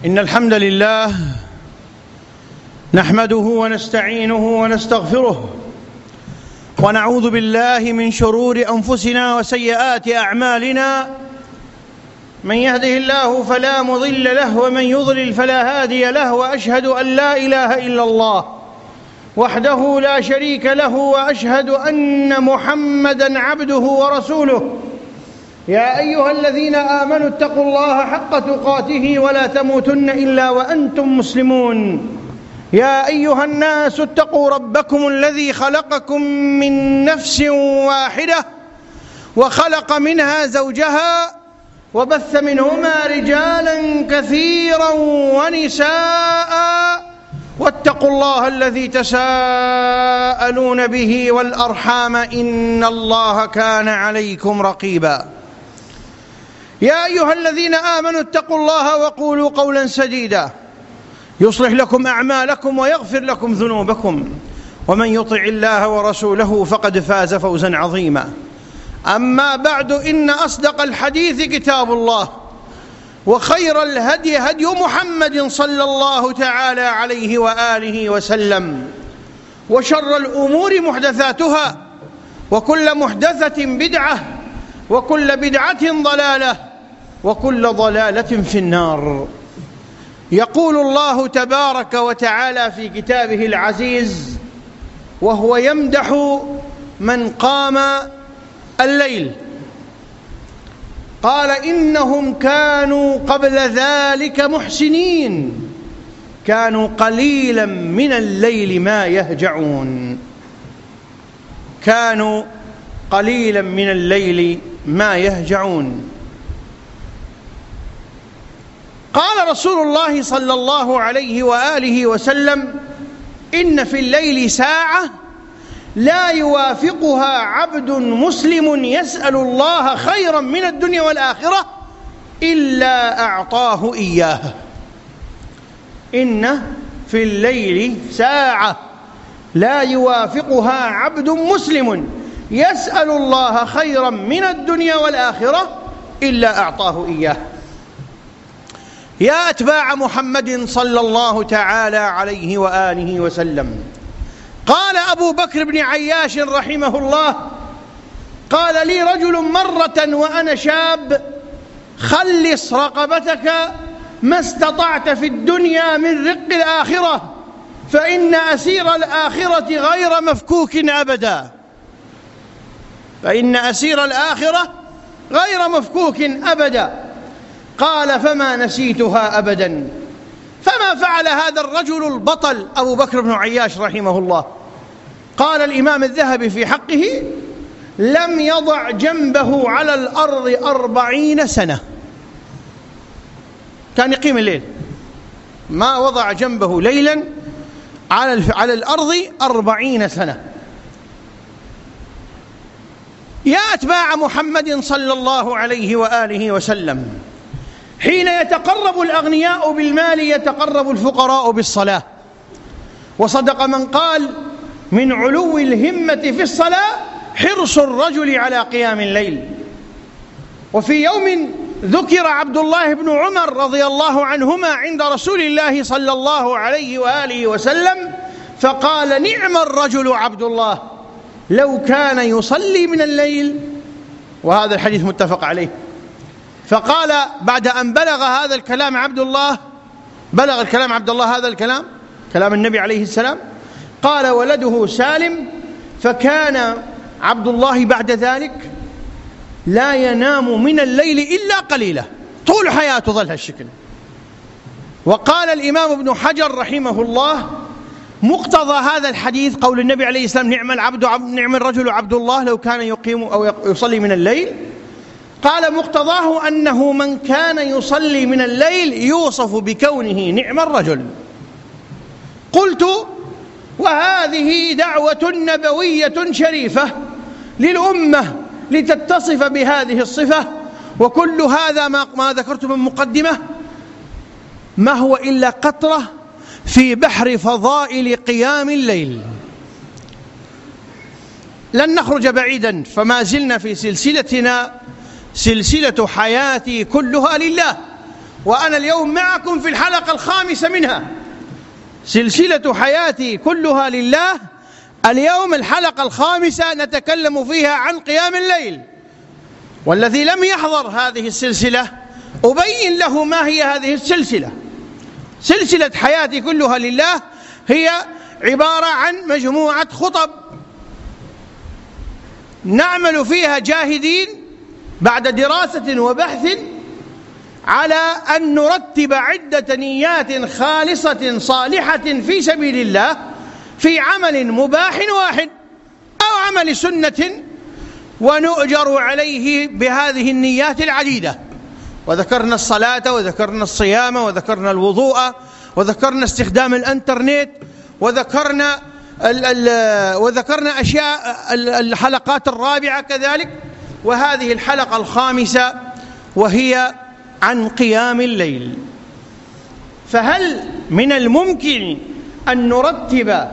إن الحمد لله نحمده ونستعينه ونستغفره ونعوذ بالله من شرور أنفسنا وسيئات أعمالنا. من يهده الله فلا مضل له ومن يضلل فلا هادي له، وأشهد أن لا إله إلا الله وحده لا شريك له، وأشهد أن محمدًا عبده ورسوله. يا أيها الذين آمنوا اتقوا الله حق تقاته ولا تموتن إلا وأنتم مسلمون. يا أيها الناس اتقوا ربكم الذي خلقكم من نفس واحدة وخلق منها زوجها وبث منهما رجالا كثيرا ونساء، واتقوا الله الذي تساءلون به والأرحام إن الله كان عليكم رقيبا. يا أيها الذين آمنوا اتقوا الله وقولوا قولا سديدا يصلح لكم أعمالكم ويغفر لكم ذنوبكم، ومن يطع الله ورسوله فقد فاز فوزا عظيما. أما بعد، إن أصدق الحديث كتاب الله، وخير الهدي هدي محمد صلى الله تعالى عليه وآله وسلم، وشر الأمور محدثاتها، وكل محدثة بدعة، وكل بدعة ضلالة، وكل ضلالة في النار. يقول الله تبارك وتعالى في كتابه العزيز وهو يمدح من قام الليل، قال: إنهم كانوا قبل ذلك محسنين، كانوا قليلا من الليل ما يهجعون. كانوا قليلا من الليل ما يهجعون. قال رسول الله صلى الله عليه وآله وسلم: إن في الليل ساعة لا يوافقها عبد مسلم يسأل الله خيرا من الدنيا والآخرة إلا أعطاه إياه. إن في الليل ساعة لا يوافقها عبد مسلم يسأل الله خيرا من الدنيا والآخرة إلا أعطاه إياه. يا أتباع محمد صلى الله تعالى عليه وآله وسلم، قال أبو بكر بن عياش رحمه الله: قال لي رجل مرة وأنا شاب: خلص رقبتك ما استطعت في الدنيا من رق الآخرة، فإن أسير الآخرة غير مفكوك أبدا. فإن أسير الآخرة غير مفكوك أبدا. قال: فما نسيتها أبدا. فما فعل هذا الرجل البطل أبو بكر بن عياش رحمه الله؟ قال الإمام الذهبي في حقه: لم يضع جنبه على الأرض 40 سنة. كان يقيم الليل، ما وضع جنبه ليلا على الأرض 40 سنة. يا أتباع محمد صلى الله عليه وآله وسلم، حين يتقرب الأغنياء بالمال يتقرب الفقراء بالصلاة. وصدق من قال: من علو الهمة في الصلاة حرص الرجل على قيام الليل. وفي يوم ذكر عبد الله بن عمر رضي الله عنهما عند رسول الله صلى الله عليه وآله وسلم، فقال: نعم الرجل عبد الله لو كان يصلي من الليل. وهذا الحديث متفق عليه. فقال بعد أن بلغ هذا الكلام عبد الله، بلغ الكلام عبد الله هذا الكلام، كلام النبي عليه السلام، قال: ولده سالم: فكان عبد الله بعد ذلك لا ينام من الليل إلا قليلا، طول حياته ظل هالشكل. وقال الإمام ابن حجر رحمه الله: مقتضى هذا الحديث قول النبي عليه السلام: نعم الرجل عبد الله لو كان يقيم أو يصلي من الليل. قال مقتضاه أنه من كان يصلي من الليل يوصف بكونه نعم الرجل. قلت: وهذه دعوة نبوية شريفة للأمة لتتصف بهذه الصفة، وكل هذا ما ذكرت من مقدمة ما هو إلا قطرة في بحر فضائل قيام الليل. لن نخرج بعيدا، فما زلنا في سلسلتنا سلسلة حياتي كلها لله، وأنا اليوم معكم في الحلقة 5 منها، سلسلة حياتي كلها لله. اليوم الحلقة 5 نتكلم فيها عن قيام الليل، والذي لم يحضر هذه السلسلة أبين له ما هي هذه السلسلة. سلسلة حياتي كلها لله هي عبارة عن مجموعة خطب نعمل فيها جاهدين بعد دراسة وبحث على أن نرتب عدة نيات خالصة صالحة في سبيل الله في عمل مباح واحد أو عمل سنة، ونؤجر عليه بهذه النيات العديدة. وذكرنا الصلاة، وذكرنا الصيام، وذكرنا الوضوء، وذكرنا استخدام الانترنت، وذكرنا أشياء الحلقات الرابعة كذلك. وهذه الحلقة 5 وهي عن قيام الليل. فهل من الممكن أن نرتب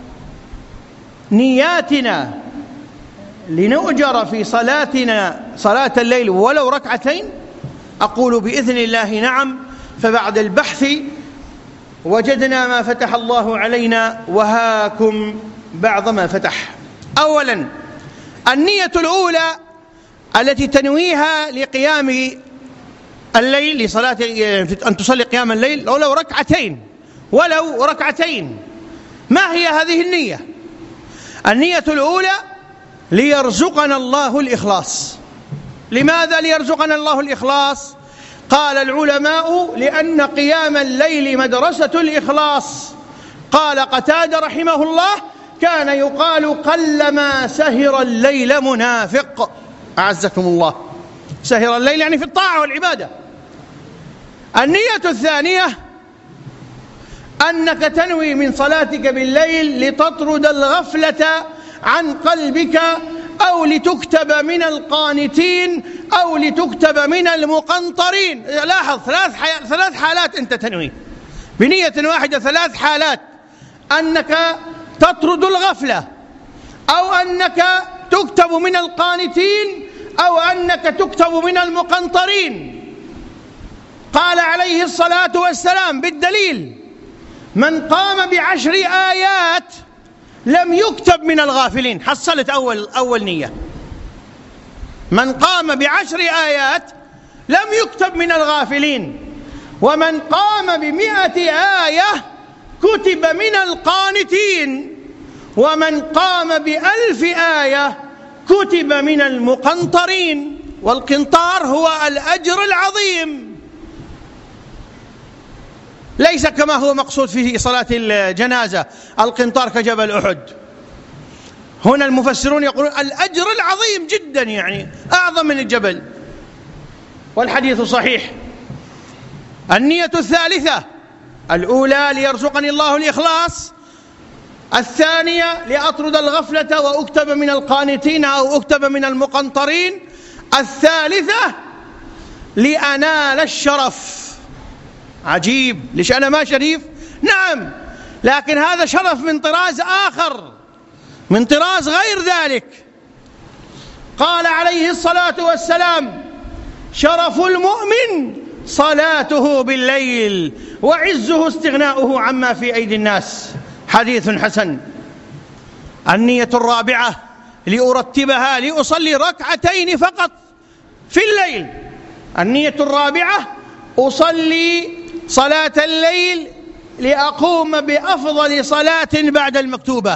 نياتنا لنؤجر في صلاتنا صلاة الليل ولو ركعتين؟ أقول بإذن الله نعم. فبعد البحث وجدنا ما فتح الله علينا، وهاكم بعض ما فتح. أولا، النية الأولى التي تنويها لقيام الليل، لصلاة أن تصلي قيام الليل ولو ركعتين. ما هي هذه النية؟ النية الأولى ليرزقنا الله الإخلاص. لماذا ليرزقنا الله الإخلاص؟ قال العلماء: لأن قيام الليل مدرسة الإخلاص. قال قتادة رحمه الله: كان يقال قلما سهر الليل منافق. أعزكم الله. سهر الليل يعني في الطاعة والعبادة. النية الثانية أنك تنوي من صلاتك بالليل لتطرد الغفلة عن قلبك، أو لتكتب من القانتين، أو لتكتب من المقنطرين. لاحظ، 3 حالات أنت تنوي بنية واحدة، 3 حالات: أنك تطرد الغفلة، أو أنك تكتب من القانتين، أو أنك تكتب من المقنطرين. قال عليه الصلاة والسلام بالدليل: من قام ب10 آيات لم يكتب من الغافلين. حصلت أول نية. من قام ب10 آيات لم يكتب من الغافلين. ومن قام ب100 آية كتب من القانتين. ومن قام ب1000 آية كتب من المقنطرين. والقنطار هو الأجر العظيم، ليس كما هو مقصود في صلاة الجنازة القنطار كجبل أحد. هنا المفسرون يقولون الأجر العظيم جدا، يعني أعظم من الجبل، والحديث صحيح. النية الثالثة: الأولى ليرزقني الله الإخلاص، الثانية لأطرد الغفلة وأكتب من القانتين أو أكتب من المقنطرين، الثالثة لأنال الشرف. عجيب، ليش أنا ما شريف؟ نعم، لكن هذا شرف من طراز آخر، من طراز غير ذلك. قال عليه الصلاة والسلام: شرف المؤمن صلاته بالليل، وعزه استغناؤه عما في أيدي الناس. حديث حسن. النية الرابعة لأرتبها لأصلي 2 فقط في الليل. النية الرابعة: أصلي صلاة الليل لأقوم بأفضل صلاة بعد المكتوبة.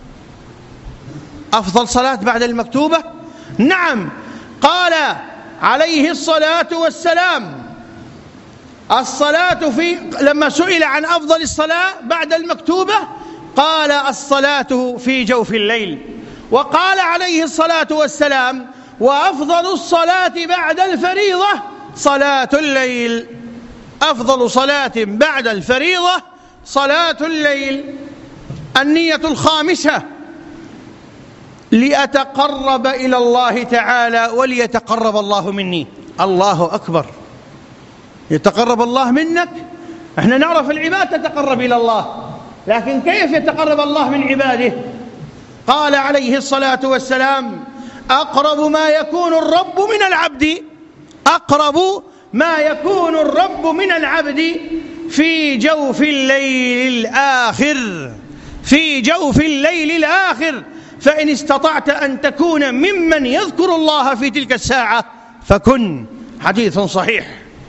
أفضل صلاة بعد المكتوبة؟ نعم. قال عليه الصلاة والسلام: الصلاة لما سئل عن أفضل الصلاة بعد المكتوبة قال: الصلاة في جوف الليل. وقال عليه الصلاة والسلام: وأفضل الصلاة بعد الفريضة صلاة الليل. أفضل صلاة بعد الفريضة صلاة الليل. النية الخامسة: لأتقرب إلى الله تعالى وليتقرب الله مني. الله أكبر، يتقرب الله منك. احنا نعرف العباد تتقرب إلى الله، لكن كيف يتقرب الله من عباده؟ قال عليه الصلاة والسلام: أقرب ما يكون الرب من العبد، أقرب ما يكون الرب من العبد في جوف الليل الآخر، في جوف الليل الآخر، فإن استطعت أن تكون ممن يذكر الله في تلك الساعة فكن. حديث صحيح.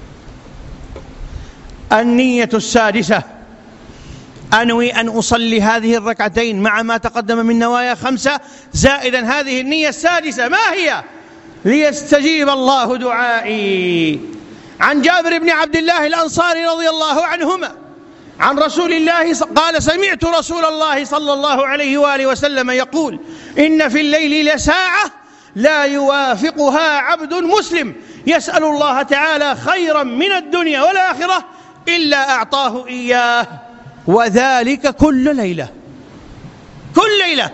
النية السادسة: أنوي أن أصلي هذه الركعتين مع ما تقدم من نوايا 5 زائدا هذه النية السادسة. ما هي؟ ليستجيب الله دعائي. عن جابر بن عبد الله الأنصاري رضي الله عنهما عن رسول الله قال: سمعت رسول الله صلى الله عليه وآله وسلم يقول: إن في الليل لساعة لا يوافقها عبد مسلم يسأل الله تعالى خيرا من الدنيا والآخرة إلا أعطاه إياه، وذلك كل ليلة. كل ليلة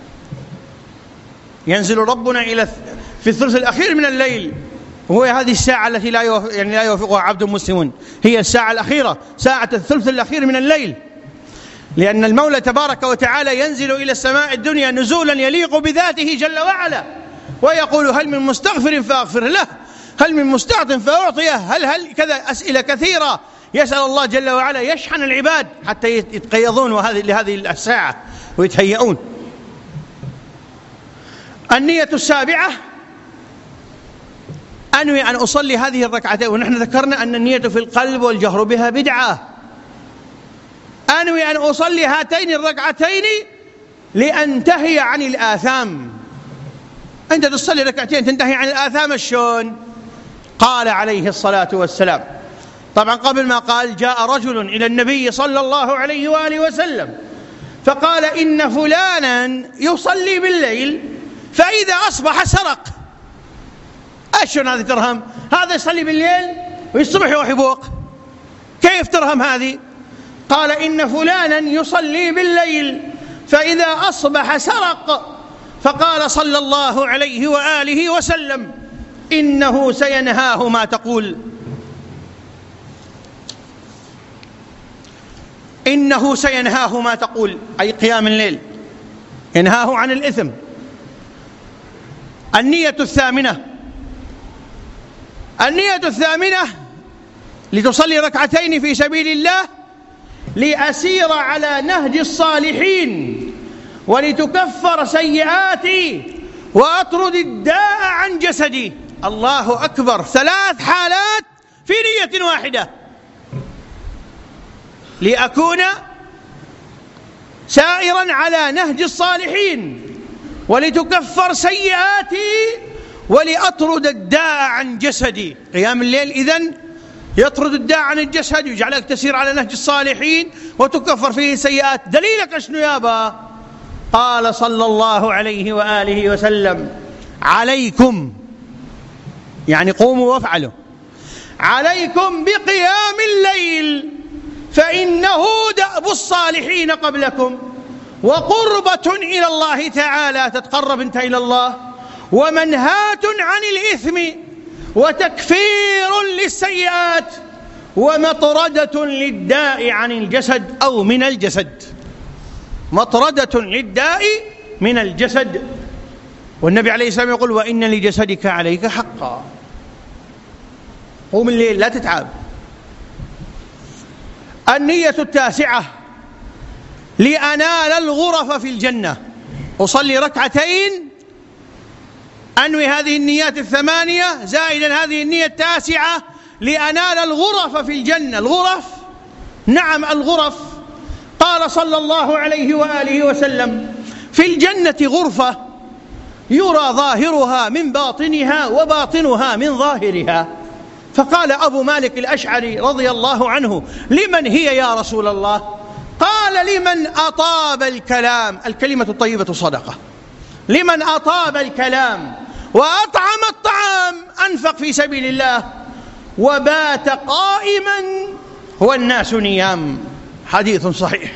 ينزل ربنا في الثلث الأخير من الليل، وهو هذه الساعة التي لا يوافقها عبد مسلم، هي الساعة الأخيرة، ساعة الثلث الأخير من الليل، لأن المولى تبارك وتعالى ينزل إلى السماء الدنيا نزولا يليق بذاته جل وعلا، ويقول: هل من مستغفر فأغفر له، هل من مستعط فأعطيه، هل كذا، أسئلة كثيرة يسأل الله جل وعلا، يشحن العباد حتى يتقيضون لهذه الساعة ويتهيئون. النية السابعة: أنوي أن أصلي هذه الركعتين، ونحن ذكرنا أن النية في القلب والجهر بها بدعة. أنوي أن أصلي هاتين الركعتين لأنتهي عن الآثام. أنت تصلي ركعتين تنتهي عن الآثام شلون؟ قال عليه الصلاة والسلام، طبعا قبل ما قال، جاء رجل إلى النبي صلى الله عليه وآله وسلم فقال: إن فلانا يصلي بالليل فإذا أصبح سرق. أشون هذه ترهم؟ هذا يصلي بالليل ويصبح يروح يبوق، كيف ترهم هذه؟ قال: إن فلانا يصلي بالليل فإذا أصبح سرق. فقال صلى الله عليه وآله وسلم: إنه سينهاه ما تقول، إنه سينهاه ما تقول، أي قيام الليل، ينهاه عن الإثم. النية الثامنة: النية الثامنة لتصلي ركعتين في سبيل الله لأسير على نهج الصالحين ولتكفر سيئاتي وأطرد الداء عن جسدي. الله أكبر، 3 حالات في نية واحدة: لأكون سائرا على نهج الصالحين، ولتكفر سيئاتي، ولأطرد الداء عن جسدي. قيام الليل إذن يطرد الداء عن الجسد، يجعلك تسير على نهج الصالحين وتكفر فيه سيئات. دليلك أشنو يابا؟ قال صلى الله عليه وآله وسلم: عليكم، يعني قوموا وافعلوا، عليكم بقيام الليل فإنه دأب الصالحين قبلكم، وقربة إلى الله تعالى، تتقرب انت إلى الله، ومنهاة عن الإثم، وتكفير للسيئات، ومطردة للداء عن الجسد أو من الجسد. مطردة للداء من الجسد. والنبي عليه السلام يقول: وإن لجسدك عليك حقا. قوم الليل لا تتعب. النية التاسعة: لأنال الغرف في الجنة. أصلي ركعتين، أنوي هذه النيات 8 زائدا هذه النية 9 لأنال الغرف في الجنة. الغرف، نعم الغرف. قال صلى الله عليه وآله وسلم: في الجنة غرفة يرى ظاهرها من باطنها وباطنها من ظاهرها. فقال أبو مالك الأشعري رضي الله عنه: لمن هي يا رسول الله؟ قال: لمن أطاب الكلام، الكلمة الطيبة صدقة، لمن أطاب الكلام وأطعم الطعام، أنفق في سبيل الله، وبات قائما والناس نيام. حديث صحيح.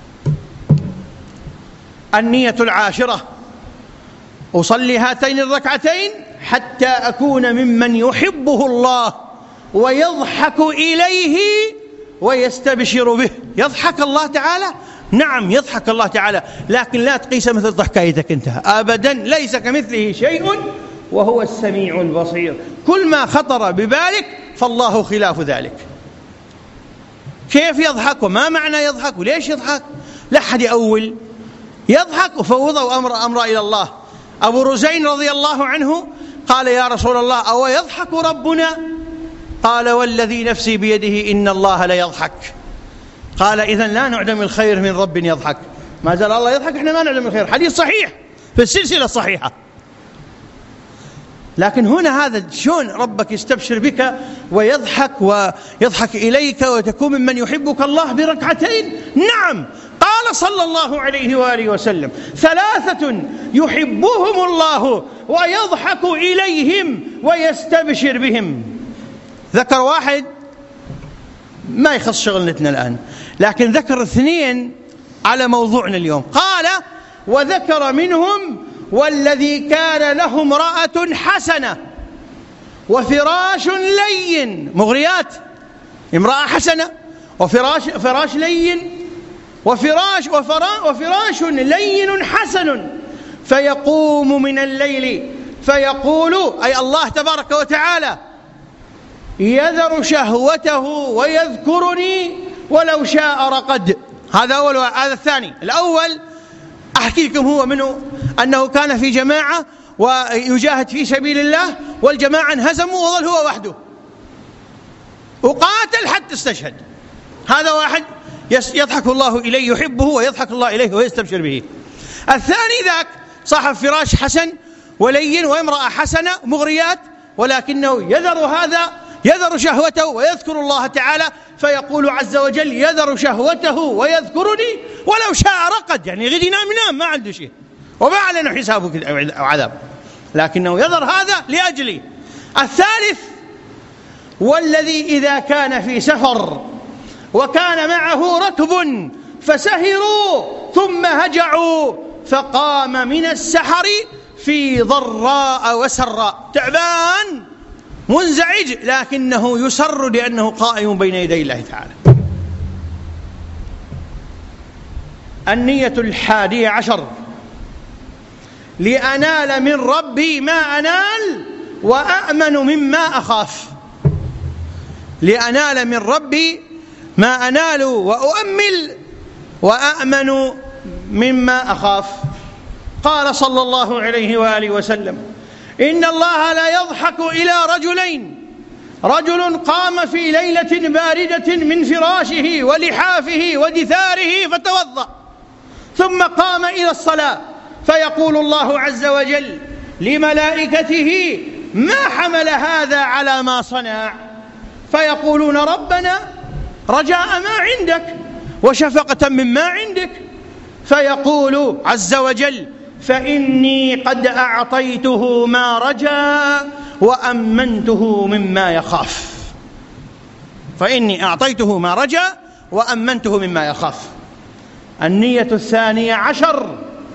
النية العاشرة: أصلي هاتين الركعتين حتى أكون ممن يحبه الله ويضحك إليه ويستبشر به. يضحك الله تعالى؟ نعم يضحك الله تعالى، لكن لا تقيس مثل ضحكايتك انت أبدا، ليس كمثله شيء وهو السميع البصير. كل ما خطر ببالك فالله خلاف ذلك. كيف يضحك وما معنى يضحك وليش يضحك؟ لا أحد يأول، يضحك وفوضوا أمر إلى الله. أبو رزين رضي الله عنه قال يا رسول الله أو يضحك ربنا؟ قال والذي نفسي بيده إن الله لا يضحك. قال إذن لا نعدم الخير من رب يضحك. ما زال الله يضحك، إحنا ما نعدم الخير. حديث صحيح في السلسلة الصحيحة. لكن هنا هذا شلون ربك يستبشر بك ويضحك إليك وتكون ممن يحبك الله بركعتين؟ نعم، قال صلى الله عليه وآله وسلم 3 يحبهم الله ويضحك إليهم ويستبشر بهم. ذكر واحد ما يخص شغلتنا الآن، لكن ذكر 2 على موضوعنا اليوم. قال وذكر منهم والذي كان له امرأة حسنة وفراش لين، مغريات، امرأة حسنة وفراش لين وفراش لين حسن، فيقوم من الليل فيقول أي الله تبارك وتعالى يذر شهوته ويذكرني ولو شاء رقد. هذا أول. هذا الثاني. الأول أحكي لكم هو منه، أنه كان في جماعة ويجاهد في سبيل الله والجماعة انهزموا وظل هو وحده وقاتل حتى استشهد. هذا واحد يضحك الله إليه، يحبه ويضحك الله إليه ويستبشر به. الثاني ذاك صاحب فراش حسن ولين وامرأة حسنة مغريات، ولكنه يذر شهوته ويذكر الله تعالى، فيقول عز وجل يذر شهوته ويذكرني ولو شاء رقد، يعني غدي نام ما عنده شيء وما علينا حسابه أو عذاب، لكنه يذر هذا لأجلي. الثالث والذي إذا كان في سفر وكان معه ركب فسهروا ثم هجعوا فقام من السحر في ضراء وسراء، تعبان منزعج لكنه يسر لأنه قائم بين يدي الله تعالى. 11 لأنال من ربي ما أنال وأأمن مما أخاف. لأنال من ربي ما أنال وأؤمل وأأمن مما أخاف. قال صلى الله عليه وآله وسلم إن الله لا يضحك إلى رجلين، رجل قام في ليلة باردة من فراشه ولحافه ودثاره فتوضأ ثم قام إلى الصلاة، فيقول الله عز وجل لملائكته ما حمل هذا على ما صنع؟ فيقولون ربنا رجاء ما عندك وشفقة مما عندك، فيقول عز وجل فإني قد أعطيته ما رجا وأمنته مما يخاف. فإني أعطيته ما رجا وأمنته مما يخاف. 12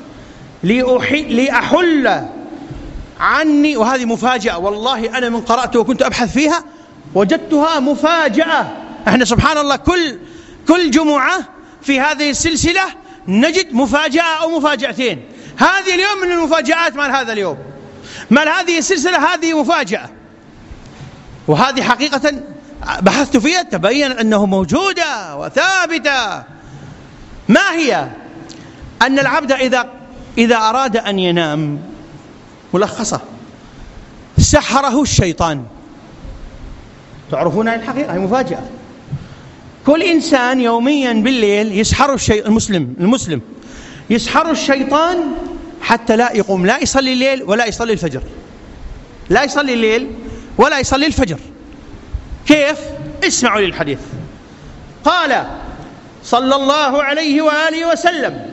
لأحل عني، وهذه مفاجأة والله أنا من قرأت وكنت أبحث فيها وجدتها مفاجأة. احنا سبحان الله كل جمعة في هذه السلسلة نجد مفاجأة أو مفاجأتين. هذه اليوم من المفاجآت مال هذا اليوم، مال هذه السلسلة هذه مفاجأة، وهذه حقيقة بحثت فيها تبين أنه موجودة وثابتة. ما هي؟ أن العبد إذا أراد أن ينام ملخصة سحره الشيطان. تعرفون هذه الحقيقة، هي مفاجأة. كل إنسان يوميا بالليل يسحر المسلم يسحر الشيطان حتى لا يقوم، لا يصلي الليل ولا يصلي الفجر، لا يصلي الليل ولا يصلي الفجر. كيف؟ اسمعوا للحديث. قال صلى الله عليه وآله وسلم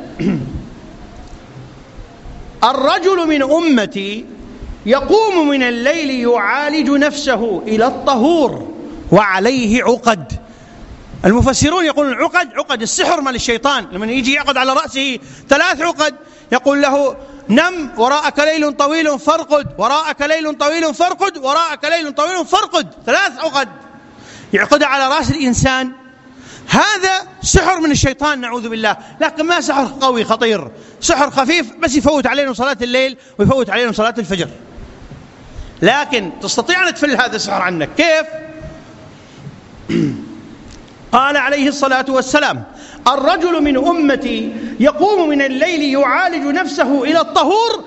الرجل من أمتي يقوم من الليل يعالج نفسه إلى الطهور وعليه عقد. المفسرون يقولون عقد السحر مال الشيطان، لما يجي يعقد على رأسه 3 عقد يقول له نم وراءك ليل طويل فارقد، وراءك ليل طويل فارقد، وراءك ليل طويل فارقد. 3 عقد يعقدها على رأس الإنسان. هذا سحر من الشيطان نعوذ بالله، لكن ما سحر قوي خطير، سحر خفيف بس يفوت علينا صلاة الليل ويفوت علينا صلاة الفجر. لكن تستطيع أن تفل هذا السحر عنك. كيف؟ قال عليه الصلاة والسلام: الرجل من أمتي يقوم من الليل يعالج نفسه إلى الطهور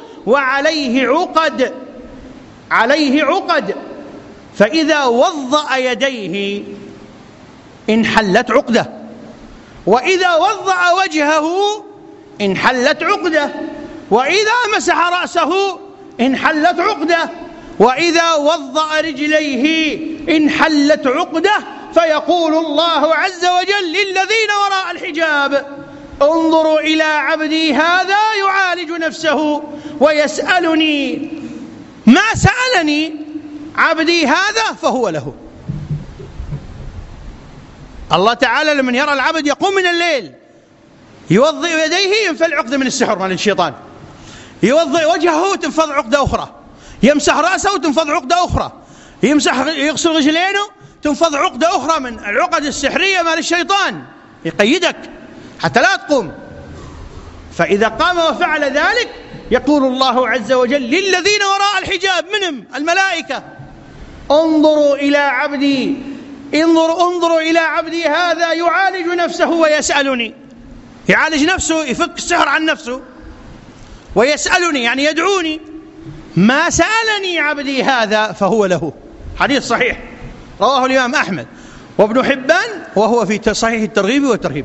عليه عقد فإذا وضأ يديه انحلت عقدة، وإذا وضأ وجهه انحلت عقدة، وإذا مسح رأسه انحلت عقدة، وإذا وضأ رجليه انحلت عقدة. فيقول الله عز وجل للذين وراء الحجاب: انظروا إلى عبدي هذا يعالج نفسه ويسألني، ما سألني عبدي هذا فهو له. الله تعالى لمن يرى العبد يقوم من الليل يوضئ يديه ينفل عقدة من السحر من الشيطان، يوضئ وجهه تنفض عقدة أخرى، يمسح رأسه تنفض عقدة أخرى، يغسل رجلينه تنفض عقدة أخرى من العقد السحرية مال الشيطان، يقيدك حتى لا تقوم. فإذا قام وفعل ذلك يقول الله عز وجل للذين وراء الحجاب منهم الملائكة: انظروا إلى عبدي هذا يعالج نفسه ويسألني. يعالج نفسه، يفك السحر عن نفسه، ويسألني يعني يدعوني، ما سألني عبدي هذا فهو له. حديث صحيح رواه الإمام أحمد وابن حبان وهو في صحيح الترغيب والترهيب.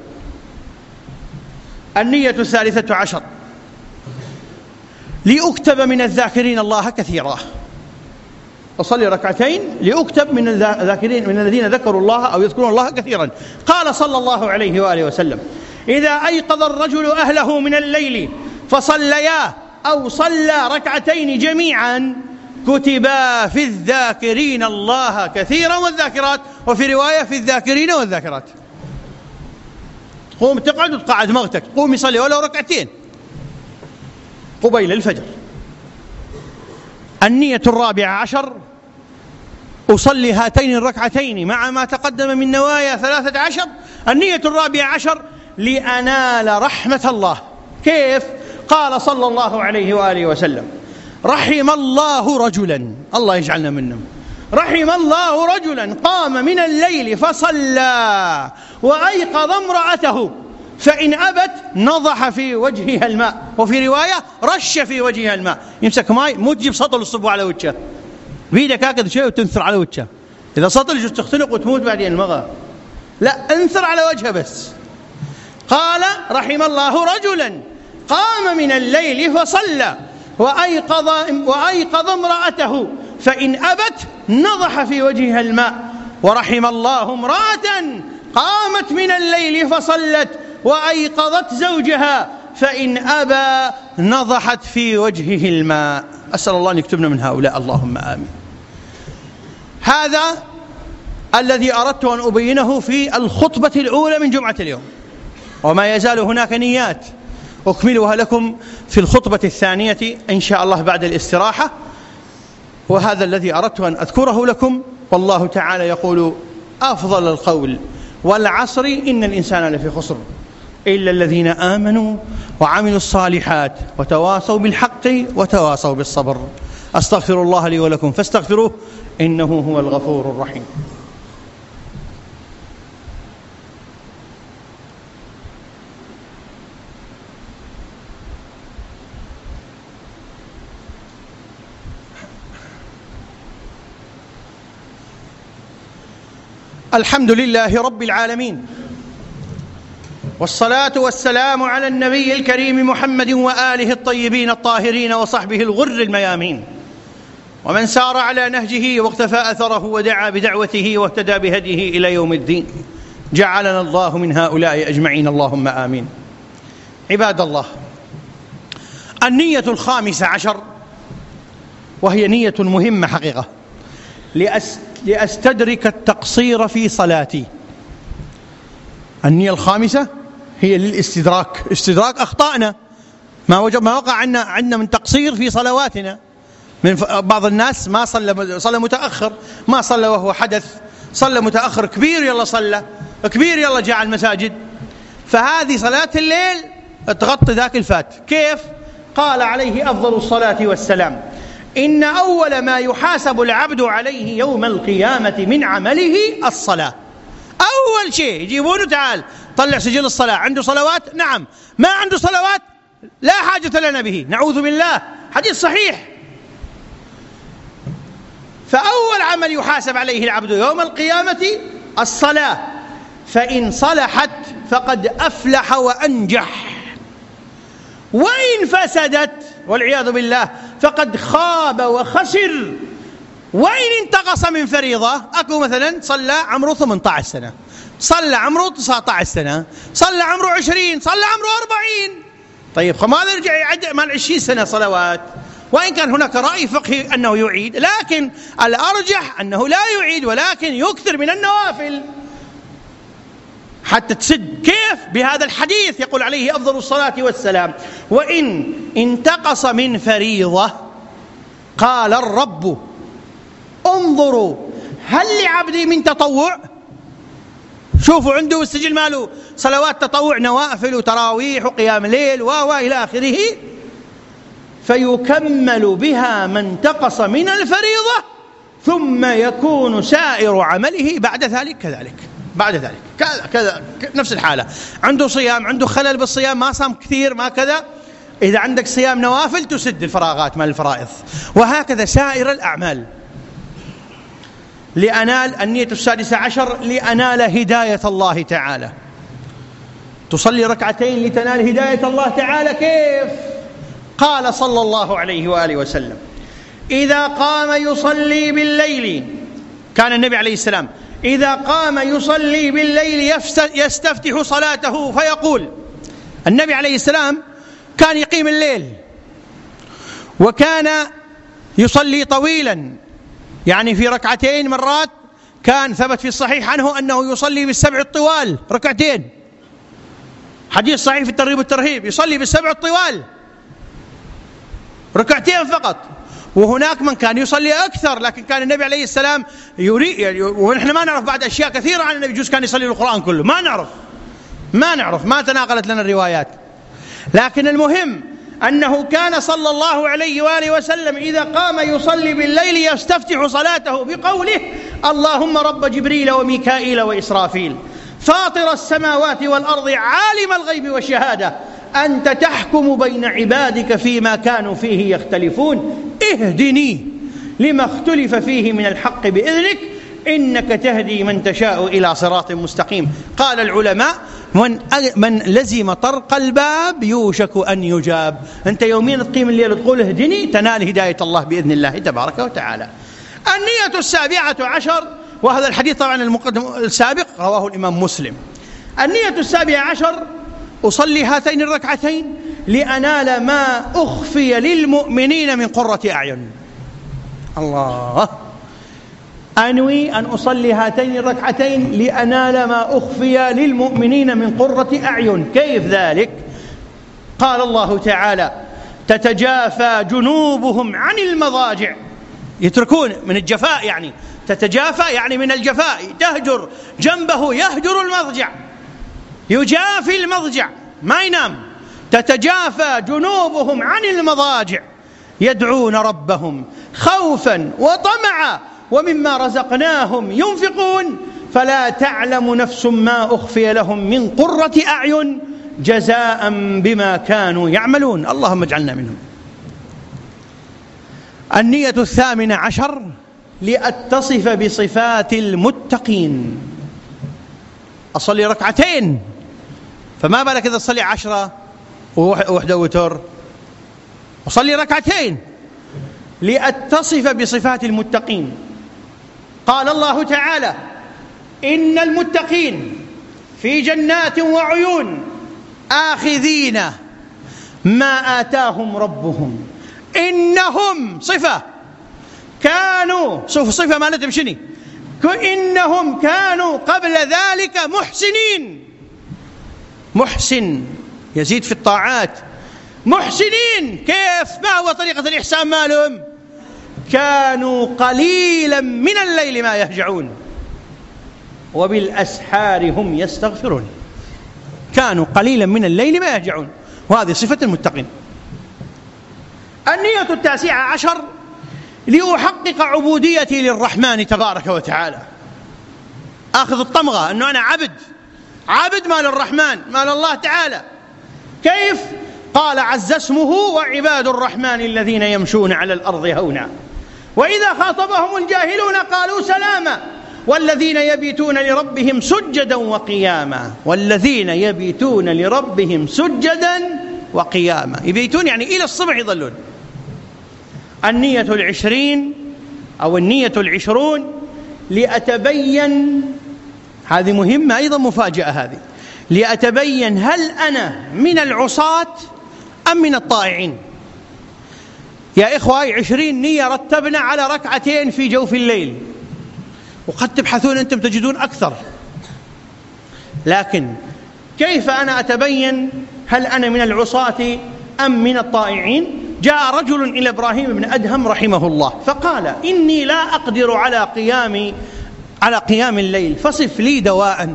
النية 13: لأكتب من الذاكرين الله كثيرا. أصلي ركعتين لأكتب من الذاكرين، من الذين ذكروا الله أو يذكرون الله كثيرا. قال صلى الله عليه وآله وسلم: إذا أيقظ الرجل أهله من الليل فصليا أو صلى ركعتين جميعا كتبا في الذاكرين الله كثيرا والذاكرات، وفي رواية في الذاكرين والذاكرات. قوم تقعد وتقعد مغتك، قوم يصلي ولو ركعتين قبيل الفجر. النية 14: أصلي هاتين الركعتين مع ما تقدم من نوايا 13. النية 14: لأنال رحمة الله. كيف؟ قال صلى الله عليه وآله وسلم: رحم الله رجلا، الله يجعلنا منهم، رحم الله رجلا قام من الليل فصلى وأيقظ امرأته فإن أبت نضح في وجهها الماء، وفي رواية رش في وجهها الماء. يمسك ماء، مو تجيب سطل الصبو على وجهه بيدك هكذا شيء وتنثر على وجهه، إذا سطل يجوز تختنق وتموت بعدين المغى، لا، انثر على وجهه بس. قال: رحم الله رجلا قام من الليل فصلى وأيقظ امرأته فإن أبت نضح في وجهها الماء. ورحم الله امرأة قامت من الليل فصلت وأيقظت زوجها فإن أبى نضحت في وجهه الماء. أسأل الله أن يكتبنا من هؤلاء، اللهم آمين. هذا الذي أردت أن أبينه في الخطبة الأولى من جمعة اليوم، وما يزال هناك نيات أكملها لكم في الخطبة الثانية إن شاء الله بعد الاستراحة. وهذا الذي أردت أن أذكره لكم، والله تعالى يقول: أفضل القول والعصر إن الإنسان لفي خسر إلا الذين آمنوا وعملوا الصالحات وتواصوا بالحق وتواصوا بالصبر. أستغفر الله لي ولكم فاستغفروه إنه هو الغفور الرحيم. الحمد لله رب العالمين، والصلاة والسلام على النبي الكريم محمد وآله الطيبين الطاهرين وصحبه الغر الميامين، ومن سار على نهجه واقتفى أثره ودعا بدعوته واهتدى بهديه إلى يوم الدين. جعلنا الله من هؤلاء أجمعين، اللهم آمين. عباد الله، النية 15 وهي نية مهمة حقيقة لأستدرك التقصير في صلاتي. النية 5 هي للاستدراك، استدراك أخطأنا، ما وقع عندنا من تقصير في صلواتنا. من بعض الناس ما صلى متأخر، ما صلى وهو حدث، صلى متأخر، كبير يلا صلى، كبير يلا جاء على المساجد، فهذه صلاة الليل تغطي ذاك الفات. كيف؟ قال عليه أفضل الصلاة والسلام: إن أول ما يحاسب العبد عليه يوم القيامة من عمله الصلاة. أول شيء يجيبونه تعال طلع سجل الصلاة، عنده صلوات؟ نعم. ما عنده صلوات؟ لا حاجة لنا به، نعوذ بالله، حديث صحيح. فأول عمل يحاسب عليه العبد يوم القيامة الصلاة، فإن صلحت فقد أفلح وأنجح، وإن فسدت والعياذ بالله فقد خاب وخسر. وإن انتقص من فريضة، أكو مثلا صلى عمره 18 سنة، صلى عمره 19 سنة، صلى عمره 20، صلى عمره 40، طيب ماذا يرجع يعد مع 20 سنة صلوات؟ وإن كان هناك رأي فقهي أنه يعيد، لكن الأرجح أنه لا يعيد، ولكن يكثر من النوافل حتى تسد. كيف؟ بهذا الحديث يقول عليه أفضل الصلاة والسلام: وإن انتقص من فريضة قال الرب انظروا هل لعبدي من تطوع؟ شوفوا عنده السجل ماله صلوات تطوع، نوافل وتراويح وقيام ليل إلى آخره، فيكمل بها ما انتقص من الفريضة، ثم يكون سائر عمله بعد ذلك كذلك، بعد ذلك كذا نفس الحالة. عنده صيام، عنده خلل بالصيام، ما صام كثير ما كذا، إذا عندك صيام نوافل تسد الفراغات من الفرائض، وهكذا سائر الأعمال. لأنال النية 16 لأنال هداية الله تعالى. تصلي ركعتين لتنال هداية الله تعالى. كيف؟ قال صلى الله عليه وآله وسلم: إذا قام يصلي بالليل، كان النبي عليه السلام إذا قام يصلي بالليل يستفتح صلاته فيقول، النبي عليه السلام كان يقيم الليل وكان يصلي طويلا، يعني في ركعتين مرات كان ثبت في الصحيح عنه أنه يصلي بالسبع الطوال ركعتين، حديث صحيح في الترغيب والترهيب، يصلي بالسبع الطوال ركعتين فقط. وهناك من كان يصلي أكثر، لكن كان النبي عليه السلام يريد، ونحن ما نعرف بعد أشياء كثيرة عن النبي، جزء كان يصلي القرآن كله، ما نعرف، ما تناقلت لنا الروايات. لكن المهم أنه كان صلى الله عليه وآله وسلم إذا قام يصلي بالليل يستفتح صلاته بقوله: اللهم رب جبريل وميكائيل وإسرافيل فاطر السماوات والأرض عالم الغيب والشهادة أنت تحكم بين عبادك فيما كانوا فيه يختلفون اهدني لما اختلف فيه من الحق بإذنك إنك تهدي من تشاء إلى صراط مستقيم. قال العلماء: من لزم طرق الباب يوشك أن يجاب. أنت يومين تقيم الليل تقول اهدني، تنال هداية الله بإذن الله تبارك وتعالى. النية 17، وهذا الحديث طبعا المقدم السابق رواه الإمام مسلم. النية 17: أصلي هاتين الركعتين لأنال ما أخفي للمؤمنين من قرة أعين. الله، أنوي أن أصلي هاتين الركعتين لأنال ما أخفي للمؤمنين من قرة أعين. كيف ذلك؟ قال الله تعالى: تتجافى جنوبهم عن المضاجع، يتركون من الجفاء، يعني تتجافى يعني من الجفاء، تهجر جنبه، يهجر المضجع، يجافي المضجع ما ينام. تتجافى جنوبهم عن المضاجع يدعون ربهم خوفا وطمعا ومما رزقناهم ينفقون فلا تعلم نفس ما أخفي لهم من قرة أعين جزاء بما كانوا يعملون. اللهم اجعلنا منهم. النية 18: لأتصف بصفات المتقين. أصلي ركعتين، فما بالك إذا أصلي 10 ووحدة وتر. أصلي ركعتين لأتصف بصفات المتقين. قال الله تعالى: إن المتقين في جنات وعيون آخذين ما آتاهم ربهم إنهم صفة كانوا صفة ما نتمشني إنهم كانوا قبل ذلك محسنين. محسن يزيد في الطاعات، محسنين. كيف؟ ما هو طريقة الإحسان مالهم؟ كانوا قليلا من الليل ما يهجعون وبالأسحار هم يستغفرون. كانوا قليلا من الليل ما يهجعون، وهذه صفة المتقين. النية 19: لأحقق عبوديتي للرحمن تبارك وتعالى. آخذ الطمغة أنه أنا عبد مال الرحمن، مال الله تعالى. كيف؟ قال عز اسمه وعباد الرحمن الذين يمشون على الأرض هونا وإذا خاطبهم الجاهلون قالوا سلاما والذين يبيتون لربهم سجدا وقياما. والذين يبيتون لربهم سجدا وقياما، يبيتون يعني إلى الصبح يظلون. النية 20 أو النية 20 لأتبين، هذه مهمة أيضا، مفاجأة هذه، لأتبين هل أنا من العصاة أم من الطائعين. يا إخوة 20 نية رتبنا على ركعتين في جوف الليل، وقد تبحثون أنتم تجدون أكثر، لكن كيف أنا أتبين هل أنا من العصاة أم من الطائعين؟ جاء رجل إلى إبراهيم بن أدهم رحمه الله فقال إني لا أقدر على قيام الليل فصف لي دواء.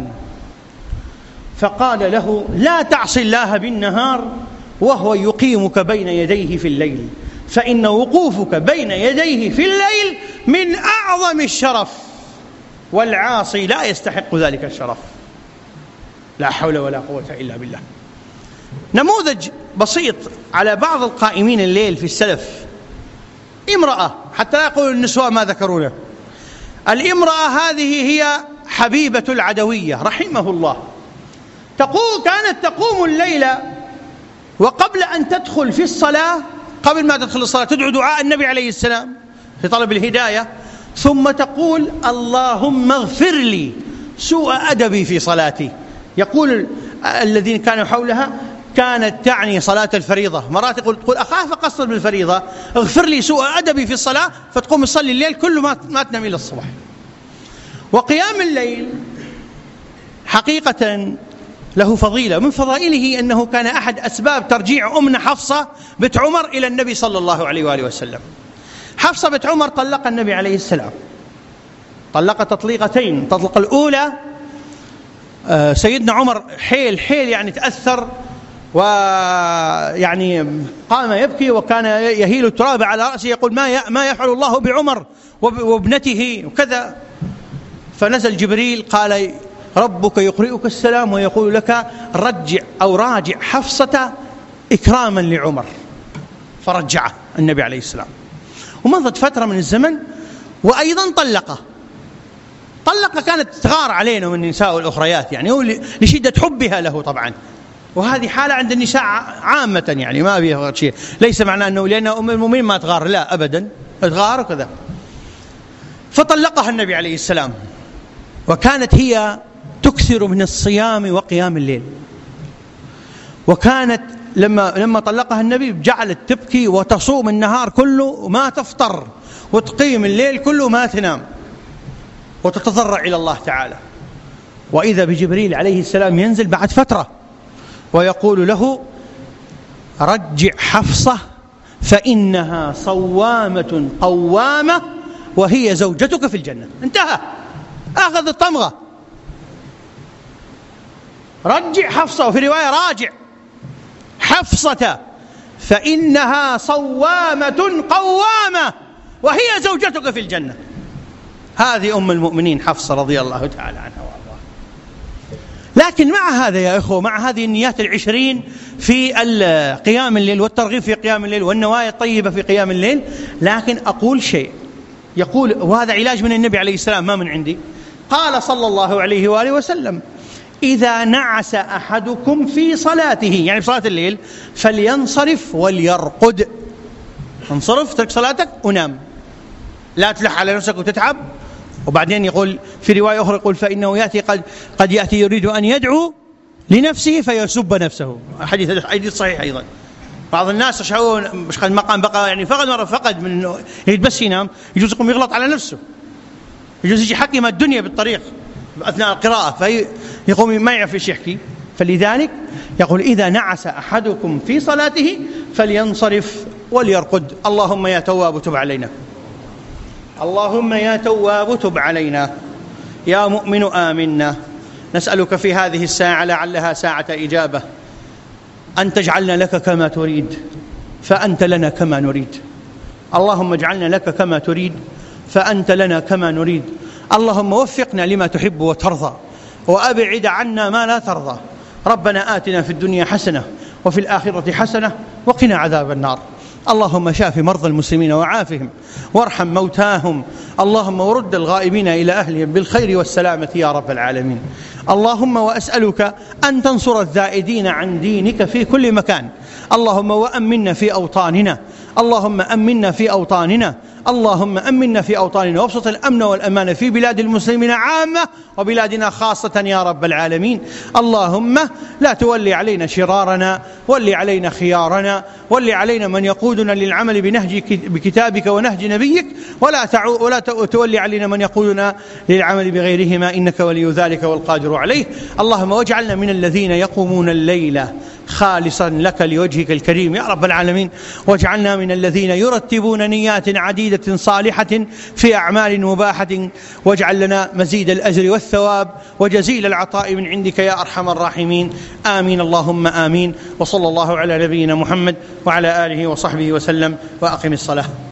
فقال له لا تعصي الله بالنهار وهو يقيمك بين يديه في الليل، فإن وقوفك بين يديه في الليل من أعظم الشرف، والعاصي لا يستحق ذلك الشرف. لا حول ولا قوة إلا بالله. نموذج بسيط على بعض القائمين الليل في السلف. امرأة، حتى لا يقول النسوان ما ذكرونا، الامرأة هذه هي حبيبة العدوية رحمه الله، كانت تقوم الليل، وقبل أن تدخل في الصلاة، قبل ما تدخل الصلاة تدعو دعاء النبي عليه السلام في طلب الهداية، ثم تقول اللهم اغفر لي سوء أدبي في صلاتي. يقول الذين كانوا حولها كانت تعني صلاة الفريضة، مرات تقول أخاف أقصر بالفريضة، اغفر لي سوء أدبي في الصلاة، فتقوم تصلي الليل كله ما تنام إلى الصبح. وقيام الليل حقيقة له فضيلة، من فضائله أنه كان أحد أسباب ترجيع أمنا حفصة بنت عمر إلى النبي صلى الله عليه وآله وسلم. حفصة بنت عمر طلق النبي عليه السلام، طلق تطليقتين. الطلقة الأولى سيدنا عمر حيل يعني تأثر، ويعني قام يبكي وكان يهيل التراب على رأسه يقول ما يفعل الله بعمر وابنته وكذا. فنزل جبريل قال ربك يقرئك السلام ويقول لك راجع حفصة إكراما لعمر، فرجعه النبي عليه السلام. ومضت فترة من الزمن وأيضا طلقه كانت تغار علينا من النساء والأخريات، يعني لشدة حبها له طبعا، وهذه حالة عند النساء عامة، يعني ما فيها شيء، ليس معناه أنه لأن أم المؤمنين ما تغار، لا أبدا، تغار وكذا. فطلقها النبي عليه السلام، وكانت هي تكثر من الصيام وقيام الليل، وكانت لما طلقها النبي جعلت تبكي وتصوم النهار كله وما تفطر، وتقيم الليل كله ما تنام، وتتضرع إلى الله تعالى. وإذا بجبريل عليه السلام ينزل بعد فترة ويقول له رجع حفصة فإنها صوامة قوامة وهي زوجتك في الجنة. انتهى، أخذ الطمغة، رجع حفصة، وفي رواية راجع حفصة فإنها صوامة قوامة وهي زوجتك في الجنة. هذه أم المؤمنين حفصة رضي الله تعالى عنها وارضاها. لكن مع هذا يا إخوة، مع هذه النيات 20 في قيام الليل والترغيب في قيام الليل والنوايا الطيبة في قيام الليل، لكن أقول شيء، يقول وهذا علاج من النبي عليه السلام ما من عندي، قال صلى الله عليه وآله وسلم إذا نعس أحدكم في صلاته، يعني في صلاة الليل، فلينصرف وليرقد. انصرف، ترك صلاتك ونام، لا تلح على نفسك وتتعب. وبعدين يقول في رواية أخرى يقول فإنه يأتي قد يأتي يريد أن يدعو لنفسه فيسب نفسه. حديث صحيح أيضا. بعض الناس يشعرون مش قد مقام بقى، يعني فقد من إنه يريد بس ينام، يجوز يقوم يغلط على نفسه، يجوز يجي حكي الدنيا بالطريق أثناء القراءة فيقوم ما يعرف ايش يحكي. فلذلك يقول إذا نعس أحدكم في صلاته فلينصرف وليرقد. اللهم يا تواب تب علينا، اللهم يا تواب تب علينا، يا مؤمن آمنا. نسألك في هذه الساعة لعلها ساعة إجابة أن تجعلنا لك كما تريد فأنت لنا كما نريد. اللهم اجعلنا لك كما تريد فأنت لنا كما نريد. اللهم وفقنا لما تحب وترضى، وأبعد عنا ما لا ترضى. ربنا آتنا في الدنيا حسنة وفي الآخرة حسنة وقنا عذاب النار. اللهم شاف مرضى المسلمين وعافهم، وارحم موتاهم، اللهم ورد الغائبين إلى أهلهم بالخير والسلامة يا رب العالمين. اللهم وأسألك أن تنصر الزائدين عن دينك في كل مكان. اللهم وأمنا في أوطاننا، اللهم أمنا في أوطاننا، اللهم أمنا في أوطاننا، وابسط الأمن والأمان في بلاد المسلمين عامة وبلادنا خاصة يا رب العالمين. اللهم لا تولي علينا شرارنا، ولي علينا خيارنا، ولي علينا من يقودنا للعمل بكتابك ونهج نبيك، ولا تولي علينا من يقودنا للعمل بغيرهما، إنك ولي ذلك والقادر عليه. اللهم واجعلنا من الذين يقومون الليل خالصا لك لوجهك الكريم يا رب العالمين، واجعلنا من الذين يرتبون نيات عديدة صالحة في أعمال مباحة، واجعل لنا مزيد الأجر والثواب وجزيل العطاء من عندك يا أرحم الراحمين. آمين اللهم آمين. وصلى الله على نبينا محمد وعلى آله وصحبه وسلم، وأقم الصلاة.